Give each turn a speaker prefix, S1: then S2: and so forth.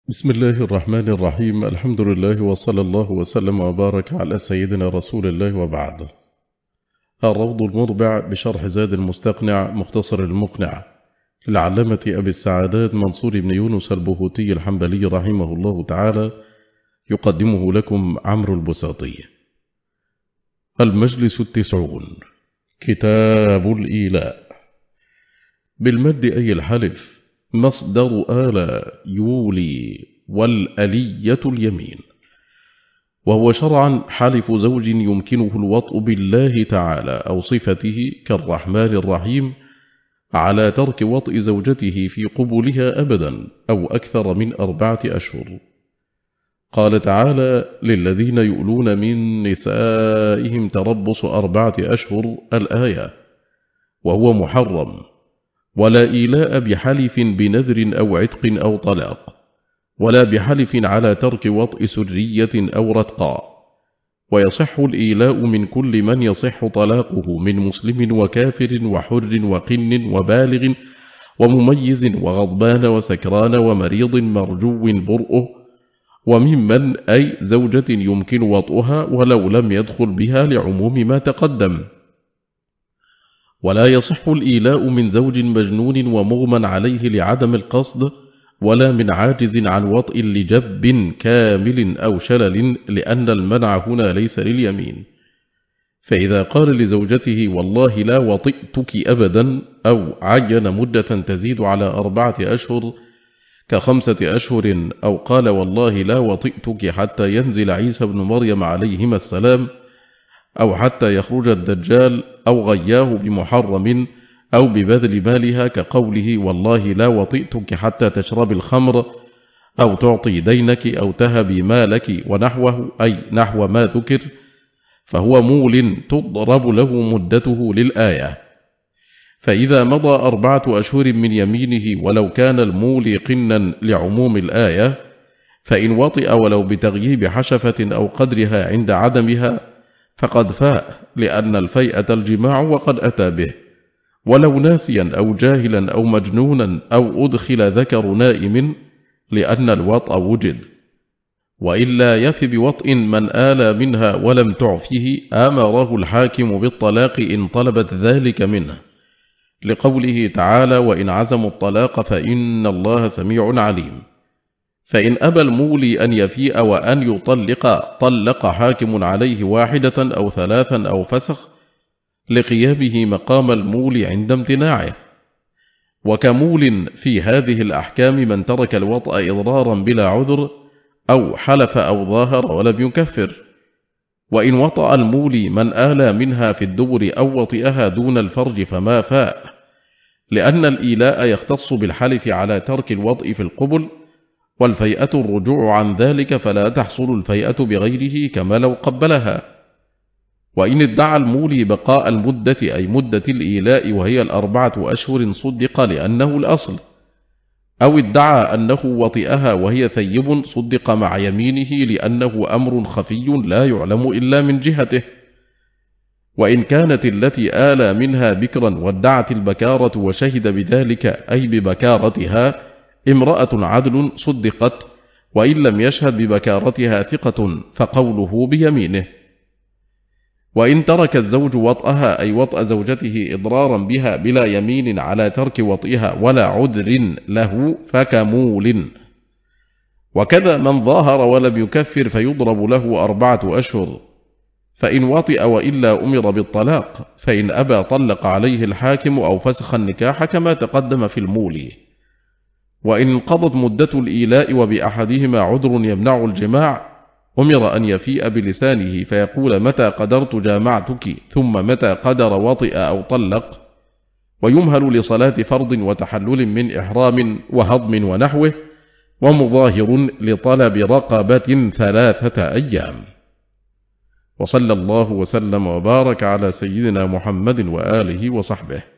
S1: بسم الله الرحمن الرحيم. الحمد لله وصلى الله وسلم وبارك على سيدنا رسول الله وبعد. الروض المربع بشرح زاد المستقنع مختصر المقنع للعلامة أبي السعادات منصور بن يونس البهوتي الحنبلي رحمه الله تعالى، يقدمه لكم عمرو البساطي. المجلس 90. كتاب الإيلاء. بالمد أي الحلف، مصدر آل يولي، والألية اليمين، وهو شرعا حلف زوج يمكنه الوطء بالله تعالى أو صفته كالرحمن الرحيم على ترك وطء زوجته في قبولها أبدا أو أكثر من 4 أشهر. قال تعالى: للذين يؤلون من نسائهم تربص 4 أشهر، الآية، وهو محرم، ولا إيلاء بحلف بنذر أو عتق أو طلاق، ولا بحلف على ترك وطء سرية أو رتقاء. ويصح الإيلاء من كل من يصح طلاقه من مسلم وكافر وحر وقن وبالغ ومميز وغضبان وسكران ومريض مرجو برؤه، وممن أي زوجة يمكن وطئها ولو لم يدخل بها لعموم ما تقدم. ولا يصح الإيلاء من زوج مجنون ومغمى عليه لعدم القصد، ولا من عاجز عن وطء لجب كامل أو شلل، لأن المنع هنا ليس لليمين. فإذا قال لزوجته: والله لا وطئتك أبدا، أو عين مدة تزيد على 4 أشهر ك5 أشهر، أو قال: والله لا وطئتك حتى ينزل عيسى بن مريم عليهما السلام، أو حتى يخرج الدجال، أو غياه بمحرم، أو ببذل مالها كقوله: والله لا وطئتك حتى تشرب الخمر، أو تعطي دينك، أو تهبي مالك ونحوه، أي نحو ما ذكر، فهو مول تضرب له مدته للآية. فإذا مضى 4 أشهر من يمينه ولو كان المول قنا لعموم الآية، فإن وطئ ولو بتغييب حشفة أو قدرها عند عدمها فقد فاء، لأن الفيئة الجماع وقد أتى به، ولو ناسيا أو جاهلا أو مجنونا أو أدخل ذكر نائم، لأن الوطأ وجد. وإلا يف بوطء من آلى منها ولم تعفه، آمره الحاكم بالطلاق إن طلبت ذلك منه، لقوله تعالى: وإن عزموا الطلاق فإن الله سميع عليم. فإن أبى المولي أن يفيء وأن يطلق، طلق حاكم عليه 1 أو 3 أو فسخ، لقيامه مقام المولي عند امتناعه. وكمول في هذه الأحكام من ترك الوطأ إضرارا بلا عذر، أو حلف أو ظاهر ولم يكفر. وإن وطأ المولي من آلى منها في الدبر أو وطئها دون الفرج فما فاء، لأن الإيلاء يختص بالحلف على ترك الوطء في القبل، والفيئة الرجوع عن ذلك، فلا تحصل الفيئة بغيره كما لو قبلها. وإن ادعى المولي بقاء المدة أي مدة الإيلاء وهي 4 أشهر صدق لأنه الأصل، أو ادعى أنه وطئها وهي ثيب صدق مع يمينه لأنه أمر خفي لا يعلم إلا من جهته. وإن كانت التي آلى منها بكرا وادعت البكارة وشهد بذلك أي ببكارتها امرأة عدل صدقت، وإن لم يشهد ببكارتها ثقة فقوله بيمينه. وإن ترك الزوج وطئها أي وطأ زوجته إضرارا بها بلا يمين على ترك وطئها ولا عذر له فكمول. وكذا من ظاهر ولم يكفر فيضرب له 4 أشهر، فإن وطئ وإلا أمر بالطلاق، فإن أبى طلق عليه الحاكم أو فسخ النكاح كما تقدم في المولي. وإن انقضت مدة الإيلاء وبأحدهما عذر يمنع الجماع، أمر أن يفيء بلسانه فيقول: متى قدرت جامعتك، ثم متى قدر وطئ أو طلق، ويمهل لصلاة فرض وتحلل من إحرام وهضم ونحوه، ومظاهر لطلب رقبة 3 أيام. وصلى الله وسلم وبارك على سيدنا محمد وآله وصحبه.